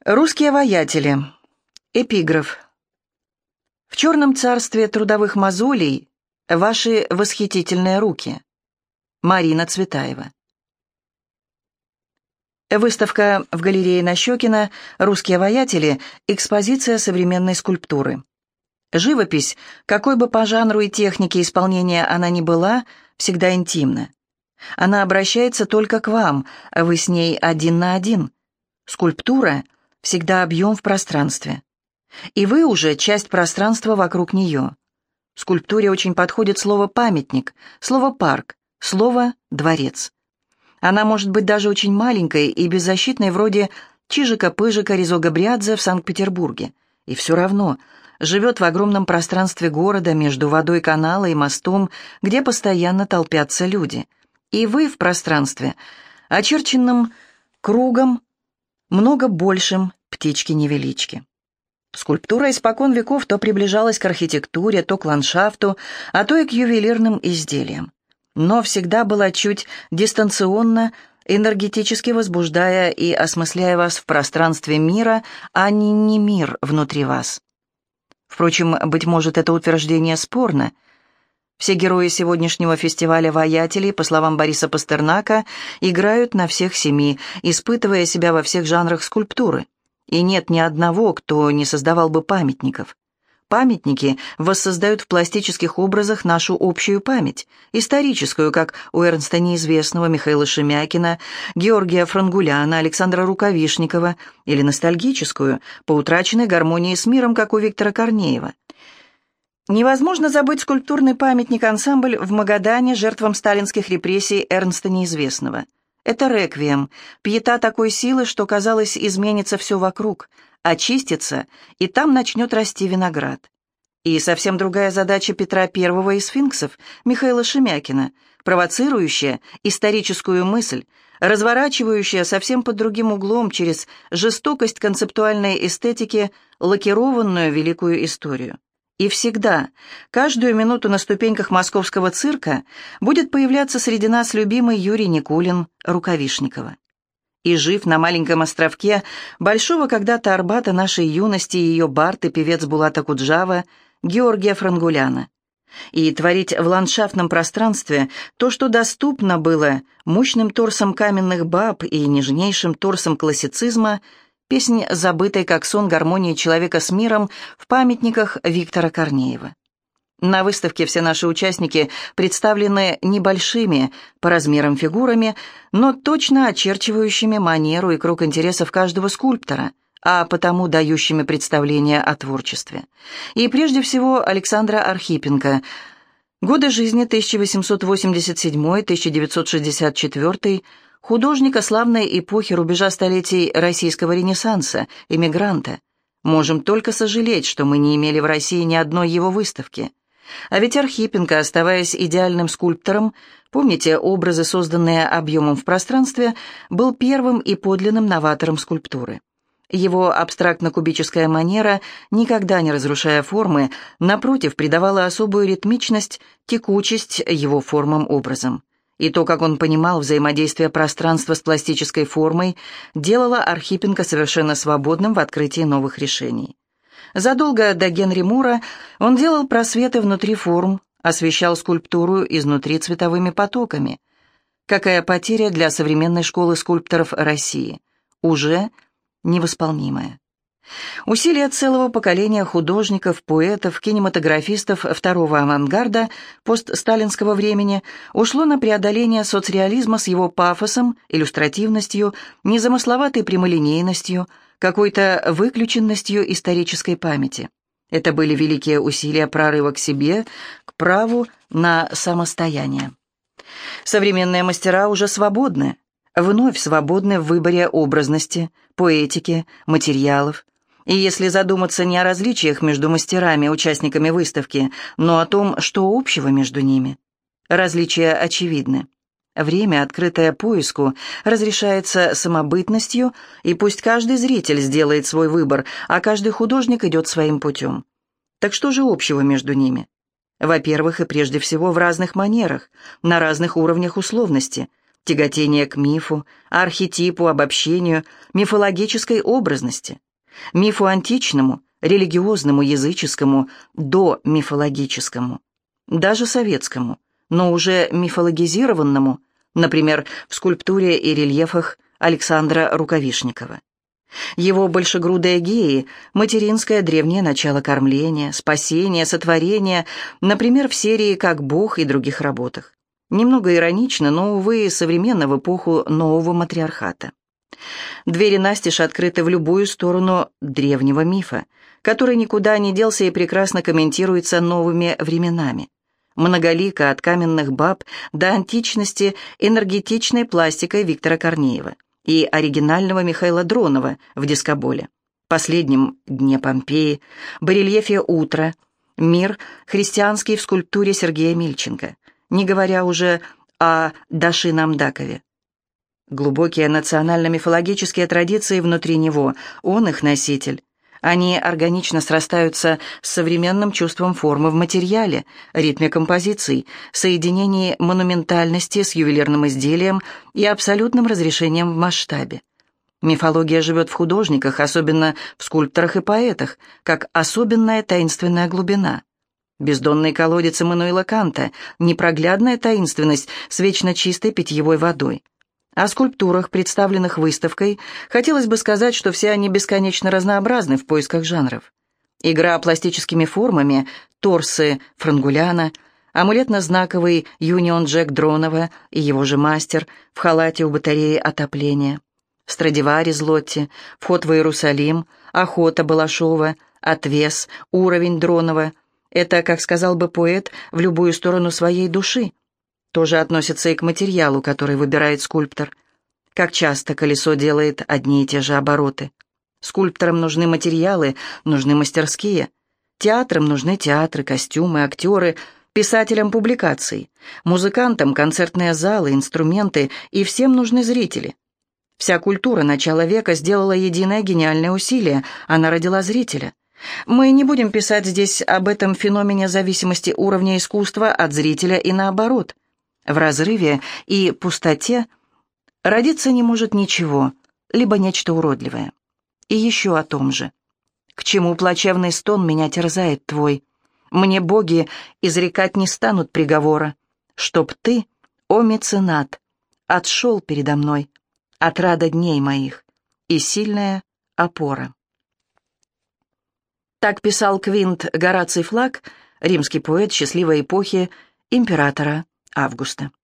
Русские воятели. Эпиграф. В черном царстве трудовых мозолей ваши восхитительные руки. Марина Цветаева. Выставка в галерее Нащекина «Русские воятели» – экспозиция современной скульптуры. Живопись, какой бы по жанру и технике исполнения она ни была, всегда интимна. Она обращается только к вам, вы с ней один на один. Скульптура – всегда объем в пространстве. И вы уже часть пространства вокруг нее. Скульптуре очень подходит слово «памятник», слово «парк», слово «дворец». Она может быть даже очень маленькой и беззащитной, вроде Чижика-Пыжика Резо-Габриадзе в Санкт-Петербурге. И все равно живет в огромном пространстве города между водой канала и мостом, где постоянно толпятся люди. И вы в пространстве, очерченном кругом, много большим птички-невелички. Скульптура испокон веков то приближалась к архитектуре, то к ландшафту, а то и к ювелирным изделиям. Но всегда была чуть дистанционно, энергетически возбуждая и осмысляя вас в пространстве мира, а не мир внутри вас. Впрочем, быть может, это утверждение спорно. Все герои сегодняшнего фестиваля воятелей, по словам Бориса Пастернака, играют на всех семи, испытывая себя во всех жанрах скульптуры. И нет ни одного, кто не создавал бы памятников. Памятники воссоздают в пластических образах нашу общую память, историческую, как у Эрнста Неизвестного, Михаила Шемякина, Георгия Франгуляна, Александра Рукавишникова, или ностальгическую, по утраченной гармонии с миром, как у Виктора Корнеева. Невозможно забыть скульптурный памятник-ансамбль в Магадане жертвам сталинских репрессий Эрнста Неизвестного. Это реквием, пиета такой силы, что, казалось, изменится все вокруг, очистится, и там начнет расти виноград. И совсем другая задача Петра I и сфинксов, Михаила Шемякина, провоцирующая историческую мысль, разворачивающая совсем под другим углом через жестокость концептуальной эстетики лакированную великую историю. И всегда, каждую минуту на ступеньках московского цирка будет появляться среди нас любимый Юрий Никулин Рукавишникова. И жив на маленьком островке большого когда-то Арбата нашей юности ее бард и певец Булата Куджава Георгия Франгуляна. И творить в ландшафтном пространстве то, что доступно было мощным торсом каменных баб и нежнейшим торсом классицизма, песнь забытой как сон гармонии человека с миром в памятниках Виктора Корнеева. На выставке все наши участники представлены небольшими по размерам фигурами, но точно очерчивающими манеру и круг интересов каждого скульптора, а потому дающими представление о творчестве. И прежде всего Александра Архипенко. Годы жизни 1887-1964, художника славной эпохи рубежа столетий российского ренессанса, эмигранта. Можем только сожалеть, что мы не имели в России ни одной его выставки. А ведь Архипенко, оставаясь идеальным скульптором, помните, образы, созданные объемом в пространстве, был первым и подлинным новатором скульптуры. Его абстрактно-кубическая манера, никогда не разрушая формы, напротив, придавала особую ритмичность, текучесть его формам-образом. И то, как он понимал взаимодействие пространства с пластической формой, делало Архипенко совершенно свободным в открытии новых решений. Задолго до Генри Мура он делал просветы внутри форм, освещал скульптуру изнутри цветовыми потоками. Какая потеря для современной школы скульпторов России? Уже невосполнимая. Усилия целого поколения художников, поэтов, кинематографистов второго авангарда постсталинского времени ушло на преодоление соцреализма с его пафосом, иллюстративностью, незамысловатой прямолинейностью, какой-то выключенностью исторической памяти. Это были великие усилия прорыва к себе, к праву на самостояние. Современные мастера уже свободны, вновь свободны в выборе образности, поэтики, материалов. И если задуматься не о различиях между мастерами, участниками выставки, но о том, что общего между ними. Различия очевидны. Время, открытое поиску, разрешается самобытностью, и пусть каждый зритель сделает свой выбор, а каждый художник идет своим путем. Так что же общего между ними? Во-первых, и прежде всего в разных манерах, на разных уровнях условности. тяготение к мифу, архетипу, обобщению, мифологической образности, мифу античному, религиозному, языческому, домифологическому, даже советскому, но уже мифологизированному, например, в скульптуре и рельефах Александра Рукавишникова. Его большегрудые геи – материнское древнее начало кормления, спасения, сотворения, например, в серии «Как Бог» и других работах. Немного иронично, но, увы, современно в эпоху нового матриархата. Двери настежь открыты в любую сторону древнего мифа, который никуда не делся и прекрасно комментируется новыми временами. Многолико от каменных баб до античности энергетичной пластикой Виктора Корнеева и оригинального Михаила Дронова в «Дискоболе», последнем «Дне Помпеи», барельефе «Утро», «Мир» христианский в скульптуре Сергея Мильченко, не говоря уже о Даши Намдакове. Глубокие национально-мифологические традиции внутри него, он их носитель. Они органично срастаются с современным чувством формы в материале, ритме композиций, соединении монументальности с ювелирным изделием и абсолютным разрешением в масштабе. Мифология живет в художниках, особенно в скульпторах и поэтах, как особенная таинственная глубина. Бездонный колодец Иммануила Канта, непроглядная таинственность с вечно чистой питьевой водой. О скульптурах, представленных выставкой, хотелось бы сказать, что все они бесконечно разнообразны в поисках жанров. Игра пластическими формами, торсы Франгуляна, амулетно-знаковый Юнион Джек Дронова и его же мастер в халате у батареи отопления, Страдивари Злотти, вход в Иерусалим, охота Балашова, отвес, уровень Дронова. Это, как сказал бы поэт, в любую сторону своей души. Тоже относится и к материалу, который выбирает скульптор. Как часто колесо делает одни и те же обороты. Скульпторам нужны материалы, нужны мастерские. Театрам нужны театры, костюмы, актеры, писателям публикации, музыкантам концертные залы, инструменты, и всем нужны зрители. Вся культура начала века сделала единое гениальное усилие, она родила зрителя. Мы не будем писать здесь об этом феномене зависимости уровня искусства от зрителя и наоборот. В разрыве и пустоте родиться не может ничего, либо нечто уродливое. И еще о том же. К чему плачевный стон меня терзает твой? Мне боги изрекать не станут приговора, чтоб ты, о меценат, отшел передо мной, отрада дней моих и сильная опора. Так писал Квинт Гораций Флаг, римский поэт счастливой эпохи императора Августа.